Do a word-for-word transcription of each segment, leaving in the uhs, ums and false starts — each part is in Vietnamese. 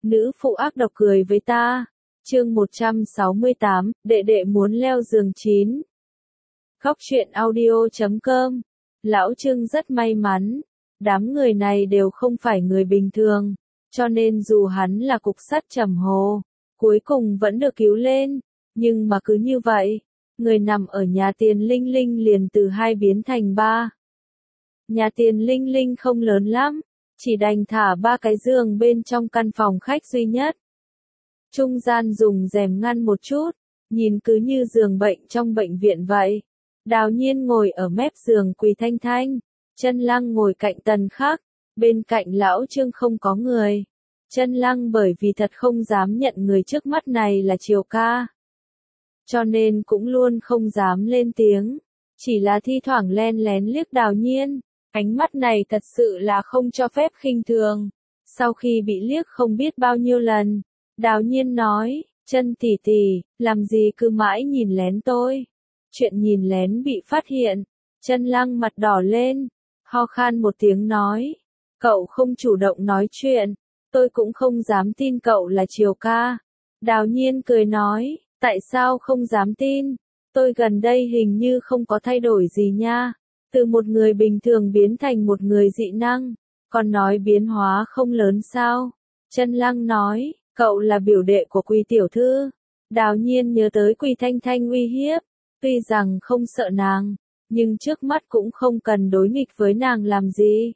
Nữ phụ ác độc cười với ta. Chương một trăm sáu mươi tám, đệ đệ muốn leo giường chín. Góc truyện audio chấm com. Lão Trương rất may mắn. Đám người này đều không phải người bình thường. Cho nên dù hắn là cục sắt trầm hồ, cuối cùng vẫn được cứu lên. Nhưng mà cứ như vậy, người nằm ở nhà tiền Linh Linh liền từ hai biến thành ba. Nhà tiền Linh Linh không lớn lắm, chỉ đành thả ba cái giường bên trong căn phòng khách duy nhất. Trung gian dùng rèm ngăn một chút, nhìn cứ như giường bệnh trong bệnh viện vậy. Đào Nhiên ngồi ở mép giường Quỳ Thanh Thanh, Chân Lăng ngồi cạnh Tần Khắc, bên cạnh Lão Trương không có người. Chân Lăng bởi vì thật không dám nhận người trước mắt này là Triều ca, cho nên cũng luôn không dám lên tiếng, chỉ là thi thoảng len lén liếc Đào Nhiên. Ánh mắt này thật sự là không cho phép khinh thường. Sau khi bị liếc không biết bao nhiêu lần, Đào Nhiên nói, Chân tỷ tỷ, làm gì cứ mãi nhìn lén tôi. Chuyện nhìn lén bị phát hiện. Chân Lăng mặt đỏ lên, ho khan một tiếng nói, cậu không chủ động nói chuyện, tôi cũng không dám tin cậu là Triều ca. Đào Nhiên cười nói, tại sao không dám tin, tôi gần đây hình như không có thay đổi gì nha. Từ một người bình thường biến thành một người dị năng, còn nói biến hóa không lớn sao? Chân Lăng nói, cậu là biểu đệ của Quỳ tiểu thư. Đào Nhiên nhớ tới Quỳ Thanh Thanh uy hiếp, tuy rằng không sợ nàng, nhưng trước mắt cũng không cần đối nghịch với nàng làm gì.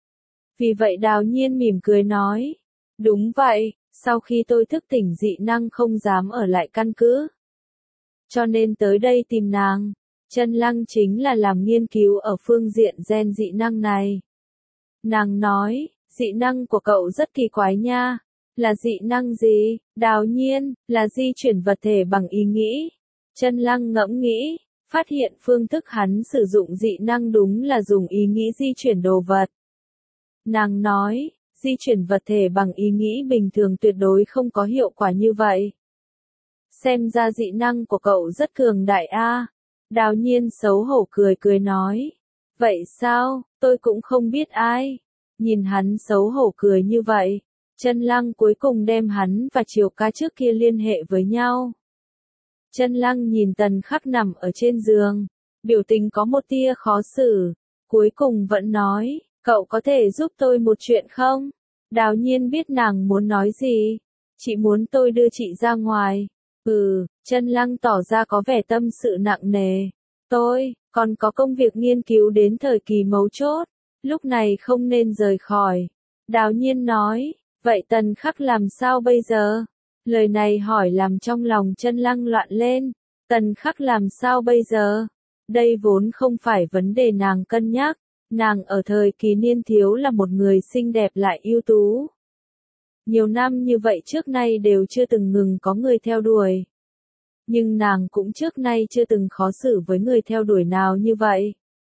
Vì vậy Đào Nhiên mỉm cười nói, đúng vậy, sau khi tôi thức tỉnh dị năng không dám ở lại căn cứ, cho nên tới đây tìm nàng. Chân Lăng chính là làm nghiên cứu ở phương diện gen dị năng này. Nàng nói, dị năng của cậu rất kỳ quái nha. Là dị năng gì? Đào Nhiên, là di chuyển vật thể bằng ý nghĩ. Chân Lăng ngẫm nghĩ, phát hiện phương thức hắn sử dụng dị năng đúng là dùng ý nghĩ di chuyển đồ vật. Nàng nói, di chuyển vật thể bằng ý nghĩ bình thường tuyệt đối không có hiệu quả như vậy. Xem ra dị năng của cậu rất cường đại a. Đào Nhiên xấu hổ cười cười nói, vậy sao, tôi cũng không biết ai. Nhìn hắn xấu hổ cười như vậy, Chân Lăng cuối cùng đem hắn và Triều ca trước kia liên hệ với nhau. Chân Lăng nhìn Tần Khắc nằm ở trên giường, biểu tình có một tia khó xử, cuối cùng vẫn nói, cậu có thể giúp tôi một chuyện không? Đào Nhiên biết nàng muốn nói gì, chị muốn tôi đưa chị ra ngoài. Ừ, Chân Lăng tỏ ra có vẻ tâm sự nặng nề. Tôi, còn có công việc nghiên cứu đến thời kỳ mấu chốt, lúc này không nên rời khỏi. Đào Nhiên nói, vậy Tần Khắc làm sao bây giờ? Lời này hỏi làm trong lòng Chân Lăng loạn lên. Tần Khắc làm sao bây giờ? Đây vốn không phải vấn đề nàng cân nhắc. Nàng ở thời kỳ niên thiếu là một người xinh đẹp lại ưu tú. Nhiều năm như vậy trước nay đều chưa từng ngừng có người theo đuổi. Nhưng nàng cũng trước nay chưa từng khó xử với người theo đuổi nào như vậy.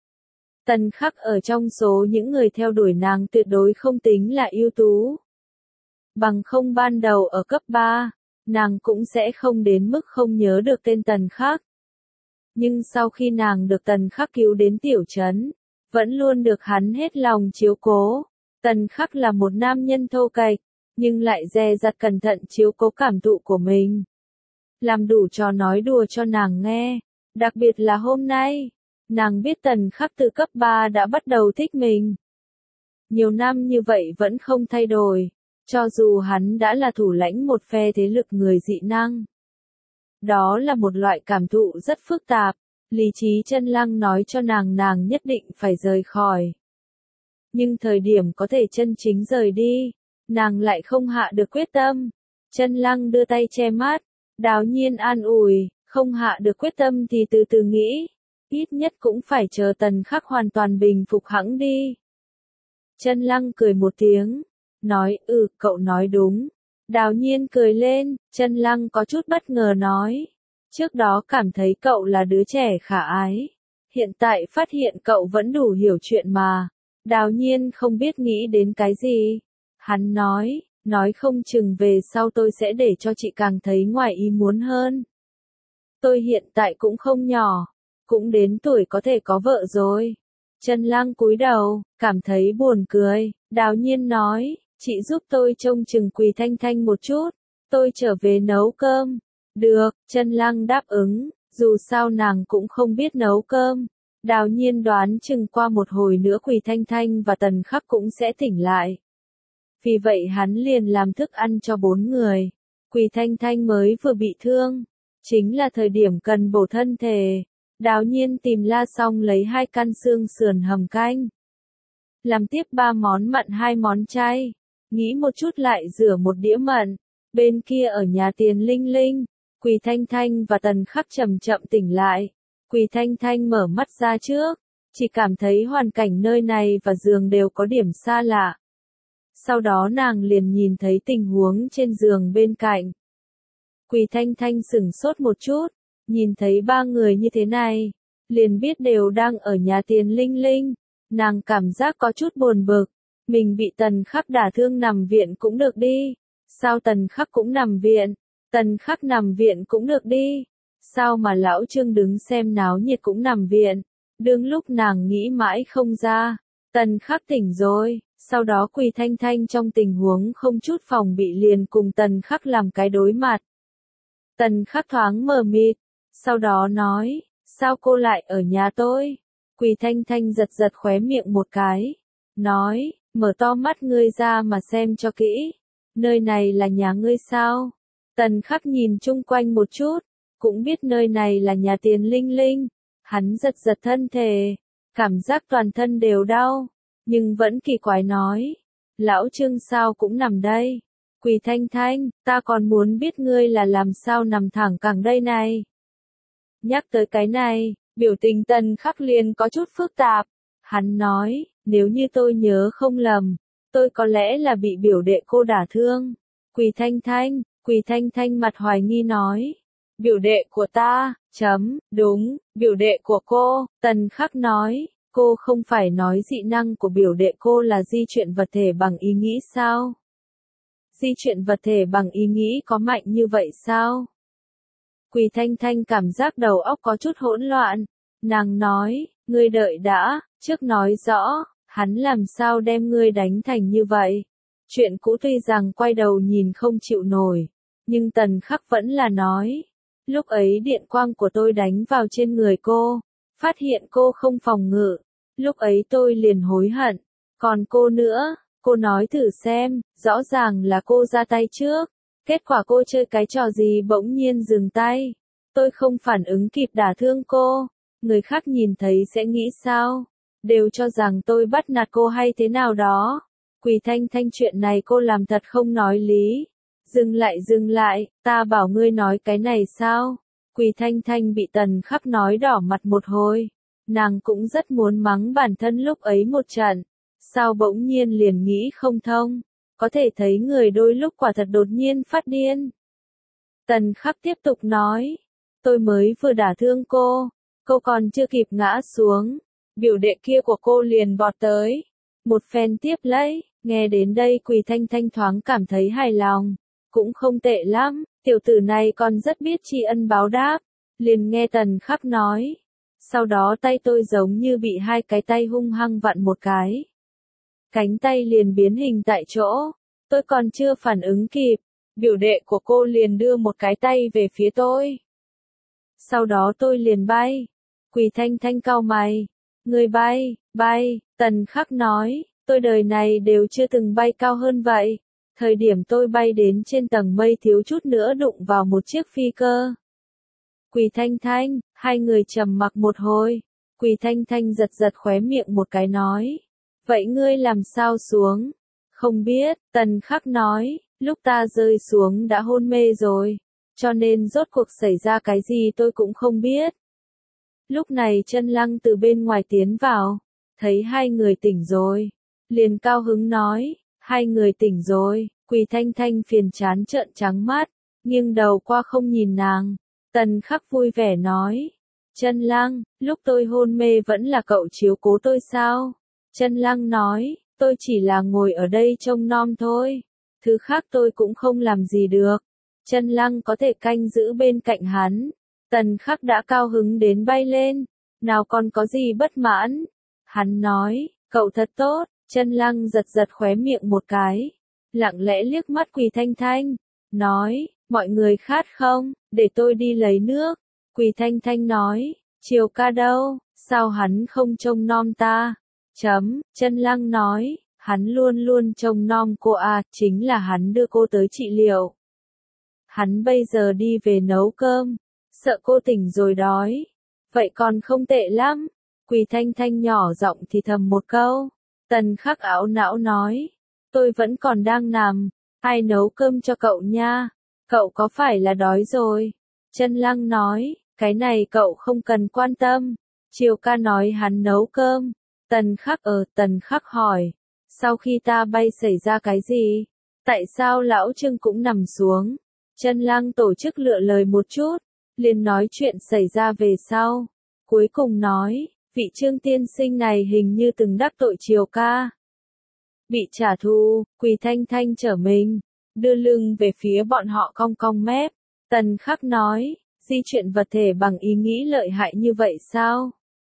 Tần Khắc ở trong số những người theo đuổi nàng tuyệt đối không tính là ưu tú. Bằng không ban đầu ở cấp ba, nàng cũng sẽ không đến mức không nhớ được tên Tần Khắc. Nhưng sau khi nàng được Tần Khắc cứu đến tiểu trấn, vẫn luôn được hắn hết lòng chiếu cố. Tần Khắc là một nam nhân thô kệch, nhưng lại dè dặt cẩn thận chiếu cố cảm thụ của mình. Làm đủ trò nói đùa cho nàng nghe, đặc biệt là hôm nay, nàng biết Tần Khắc từ cấp ba đã bắt đầu thích mình. Nhiều năm như vậy vẫn không thay đổi, cho dù hắn đã là thủ lãnh một phe thế lực người dị năng. Đó là một loại cảm thụ rất phức tạp, lý trí Chân Lăng nói cho nàng nàng nhất định phải rời khỏi. Nhưng thời điểm có thể chân chính rời đi, nàng lại không hạ được quyết tâm. Chân Lăng đưa tay che mắt. Đào Nhiên an ủi, không hạ được quyết tâm thì từ từ nghĩ, ít nhất cũng phải chờ Tần Khắc hoàn toàn bình phục hẵng đi. Chân Lăng cười một tiếng, nói, ừ, cậu nói đúng. Đào Nhiên cười lên, Chân Lăng có chút bất ngờ nói, trước đó cảm thấy cậu là đứa trẻ khả ái, hiện tại phát hiện cậu vẫn đủ hiểu chuyện mà. Đào Nhiên không biết nghĩ đến cái gì. Hắn nói, nói không chừng về sau tôi sẽ để cho chị càng thấy ngoài ý muốn hơn. Tôi hiện tại cũng không nhỏ, cũng đến tuổi có thể có vợ rồi. Chân Lăng cúi đầu, cảm thấy buồn cười. Đào Nhiên nói, chị giúp tôi trông chừng Quỳ Thanh Thanh một chút, tôi trở về nấu cơm. Được, Chân Lăng đáp ứng, dù sao nàng cũng không biết nấu cơm. Đào Nhiên đoán chừng qua một hồi nữa Quỳ Thanh Thanh và Tần Khắc cũng sẽ tỉnh lại. Vì vậy hắn liền làm thức ăn cho bốn người. Quỳ Thanh Thanh mới vừa bị thương, chính là thời điểm cần bổ thân thể. Đào Nhiên tìm La Song lấy hai căn xương sườn hầm canh. Làm tiếp ba món mặn hai món chay. Nghĩ một chút lại rửa một đĩa mận. Bên kia ở nhà Tiền Linh Linh, Quỳ Thanh Thanh và Tần Khắc chậm chậm tỉnh lại. Quỳ Thanh Thanh mở mắt ra trước, chỉ cảm thấy hoàn cảnh nơi này và giường đều có điểm xa lạ. Sau đó nàng liền nhìn thấy tình huống trên giường bên cạnh. Quỳ Thanh Thanh sửng sốt một chút, nhìn thấy ba người như thế này, liền biết đều đang ở nhà Tiền Linh Linh. Nàng cảm giác có chút buồn bực, mình bị Tần Khắc đả thương nằm viện cũng được đi. Sao Tần Khắc cũng nằm viện? Tần Khắc nằm viện cũng được đi. Sao mà lão Trương đứng xem náo nhiệt cũng nằm viện? Đương lúc nàng nghĩ mãi không ra, Tần Khắc tỉnh rồi, sau đó Quỳ Thanh Thanh trong tình huống không chút phòng bị liền cùng Tần Khắc làm cái đối mặt. Tần Khắc thoáng mờ mịt, sau đó nói, sao cô lại ở nhà tôi? Quỳ Thanh Thanh giật giật khóe miệng một cái, nói, mở to mắt ngươi ra mà xem cho kỹ, nơi này là nhà ngươi sao? Tần Khắc nhìn chung quanh một chút, cũng biết nơi này là nhà Tiền Linh Linh, hắn giật giật thân thể, cảm giác toàn thân đều đau, nhưng vẫn kỳ quái nói, lão Trương sao cũng nằm đây? Quỳ Thanh Thanh, ta còn muốn biết ngươi là làm sao nằm thẳng cẳng đây này. Nhắc tới cái này, biểu tình Tần Khắc liền có chút phức tạp, hắn nói, nếu như tôi nhớ không lầm, tôi có lẽ là bị biểu đệ cô đả thương. Quỳ Thanh Thanh, Quỳ Thanh Thanh mặt hoài nghi nói, biểu đệ của ta, chấm, đúng, biểu đệ của cô. Tần Khắc nói, cô không phải nói dị năng của biểu đệ cô là di chuyển vật thể bằng ý nghĩ sao? Di chuyển vật thể bằng ý nghĩ có mạnh như vậy sao? Quỳ Thanh Thanh cảm giác đầu óc có chút hỗn loạn, nàng nói, ngươi đợi đã, trước nói rõ, hắn làm sao đem ngươi đánh thành như vậy? Chuyện cũ tuy rằng quay đầu nhìn không chịu nổi, nhưng Tần Khắc vẫn là nói, lúc ấy điện quang của tôi đánh vào trên người cô, phát hiện cô không phòng ngự, lúc ấy tôi liền hối hận, còn cô nữa, cô nói thử xem, rõ ràng là cô ra tay trước, kết quả cô chơi cái trò gì bỗng nhiên dừng tay, tôi không phản ứng kịp đả thương cô, người khác nhìn thấy sẽ nghĩ sao, đều cho rằng tôi bắt nạt cô hay thế nào đó. Quỳ Thanh Thanh chuyện này cô làm thật không nói lý. Dừng lại dừng lại, ta bảo ngươi nói cái này sao? Quỳ Thanh Thanh bị Tần Khắc nói đỏ mặt một hồi. Nàng cũng rất muốn mắng bản thân lúc ấy một trận. Sao bỗng nhiên liền nghĩ không thông? Có thể thấy người đôi lúc quả thật đột nhiên phát điên. Tần Khắc tiếp tục nói. Tôi mới vừa đả thương cô. Cô còn chưa kịp ngã xuống. Biểu đệ kia của cô liền vọt tới. Một phen tiếp lấy. Nghe đến đây Quỳ Thanh Thanh thoáng cảm thấy hài lòng. Cũng không tệ lắm, tiểu tử này còn rất biết tri ân báo đáp. Liền nghe Tần Khắc nói. Sau đó tay tôi giống như bị hai cái tay hung hăng vặn một cái. Cánh tay liền biến hình tại chỗ. Tôi còn chưa phản ứng kịp. Biểu đệ của cô liền đưa một cái tay về phía tôi. Sau đó tôi liền bay. Quỳ Thanh Thanh cau mày. Người bay, bay, Tần Khắc nói. Tôi đời này đều chưa từng bay cao hơn vậy. Thời điểm tôi bay đến trên tầng mây thiếu chút nữa đụng vào một chiếc phi cơ. Quỳ Thanh Thanh, hai người trầm mặc một hồi. Quỳ Thanh Thanh giật giật khóe miệng một cái nói. Vậy ngươi làm sao xuống? Không biết, Tần Khắc nói, lúc ta rơi xuống đã hôn mê rồi. Cho nên rốt cuộc xảy ra cái gì tôi cũng không biết. Lúc này Chân Lăng từ bên ngoài tiến vào. Thấy hai người tỉnh rồi. Liền cao hứng nói, hai người tỉnh rồi. Quỳ Thanh Thanh phiền chán trợn trắng mắt, nghiêng đầu qua không nhìn nàng. Tần Khắc vui vẻ nói, Chân Lăng, lúc tôi hôn mê vẫn là cậu chiếu cố tôi sao? Chân Lăng nói, tôi chỉ là ngồi ở đây trông nom thôi. Thứ khác tôi cũng không làm gì được. Chân Lăng có thể canh giữ bên cạnh hắn. Tần Khắc đã cao hứng đến bay lên. Nào còn có gì bất mãn? Hắn nói, cậu thật tốt. Chân Lăng giật giật khóe miệng một cái. lặng lẽ liếc mắt Quỳ Thanh Thanh, nói, mọi người khát không, để tôi đi lấy nước. Quỳ Thanh Thanh nói, Triều ca đâu, sao hắn không trông nom ta? Chấm, Chân Lăng nói, hắn luôn luôn trông nom cô à, chính là hắn đưa cô tới trị liệu. Hắn bây giờ đi về nấu cơm, sợ cô tỉnh rồi đói. Vậy còn không tệ lắm. Quỳ Thanh Thanh nhỏ giọng thì thầm một câu. Tần Khắc ảo não nói, tôi vẫn còn đang nằm, ai nấu cơm cho cậu nha, cậu có phải là đói rồi? Chân Lăng nói, cái này cậu không cần quan tâm. Triều ca nói hắn nấu cơm. Tần Khắc ở, Tần Khắc hỏi, sau khi ta bay xảy ra cái gì? Tại sao lão Trương cũng nằm xuống? Chân Lăng tổ chức lựa lời một chút, liền nói chuyện xảy ra về sau. Cuối cùng nói, vị Trương tiên sinh này hình như từng đắc tội Triều ca. Bị trả thù, Quỳ Thanh Thanh trở mình, đưa lưng về phía bọn họ cong cong mép. Tần Khắc nói, di chuyển vật thể bằng ý nghĩ lợi hại như vậy sao?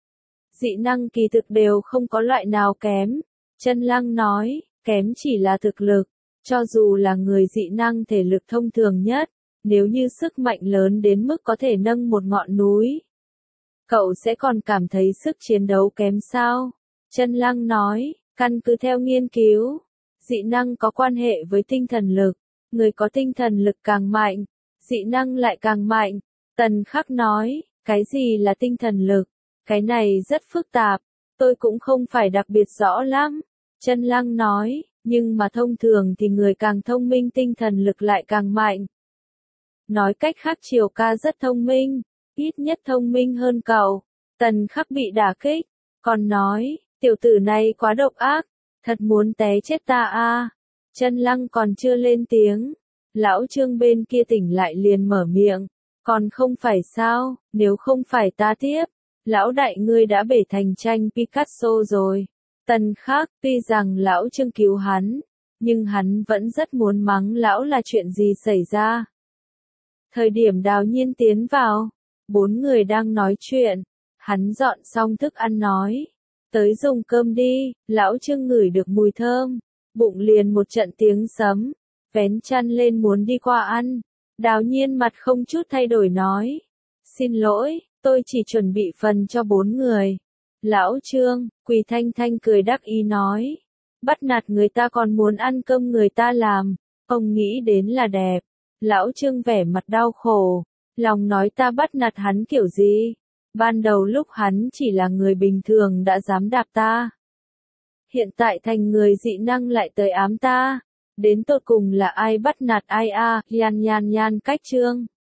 Dị năng kỳ thực đều không có loại nào kém. Chân Lăng nói, kém chỉ là thực lực. Cho dù là người dị năng thể lực thông thường nhất, nếu như sức mạnh lớn đến mức có thể nâng một ngọn núi, cậu sẽ còn cảm thấy sức chiến đấu kém sao? Chân Lăng nói, căn cứ theo nghiên cứu, dị năng có quan hệ với tinh thần lực, người có tinh thần lực càng mạnh, dị năng lại càng mạnh. Tần Khắc nói, cái gì là tinh thần lực? Cái này rất phức tạp, tôi cũng không phải đặc biệt rõ lắm. Chân Lăng nói, nhưng mà thông thường thì người càng thông minh tinh thần lực lại càng mạnh. Nói cách khác Triều ca rất thông minh, ít nhất thông minh hơn cậu. Tần Khắc bị đả kích, còn nói, tiểu tử này quá độc ác, thật muốn té chết ta a. Chân Lăng còn chưa lên tiếng, lão Trương bên kia tỉnh lại liền mở miệng, còn không phải sao, nếu không phải ta tiếp, lão đại ngươi đã bể thành tranh Picasso rồi. Tần Khắc, tuy rằng lão Trương cứu hắn, nhưng hắn vẫn rất muốn mắng lão là chuyện gì xảy ra. Thời điểm Đào Nhiên tiến vào, bốn người đang nói chuyện, hắn dọn xong thức ăn nói, tới dùng cơm đi. Lão Trương ngửi được mùi thơm, bụng liền một trận tiếng sấm, vén chăn lên muốn đi qua ăn. Đào Nhiên mặt không chút thay đổi nói, xin lỗi, tôi chỉ chuẩn bị phần cho bốn người. Lão Trương, Quỳ Thanh Thanh cười đắc ý nói, bắt nạt người ta còn muốn ăn cơm người ta làm, ông nghĩ đến là đẹp. Lão Trương vẻ mặt đau khổ, lòng nói ta bắt nạt hắn kiểu gì? Ban đầu lúc hắn chỉ là người bình thường đã dám đạp ta. Hiện tại thành người dị năng lại tới ám ta. Đến tột cùng là ai bắt nạt ai a? À? Nhan nhan nhan cách Trương.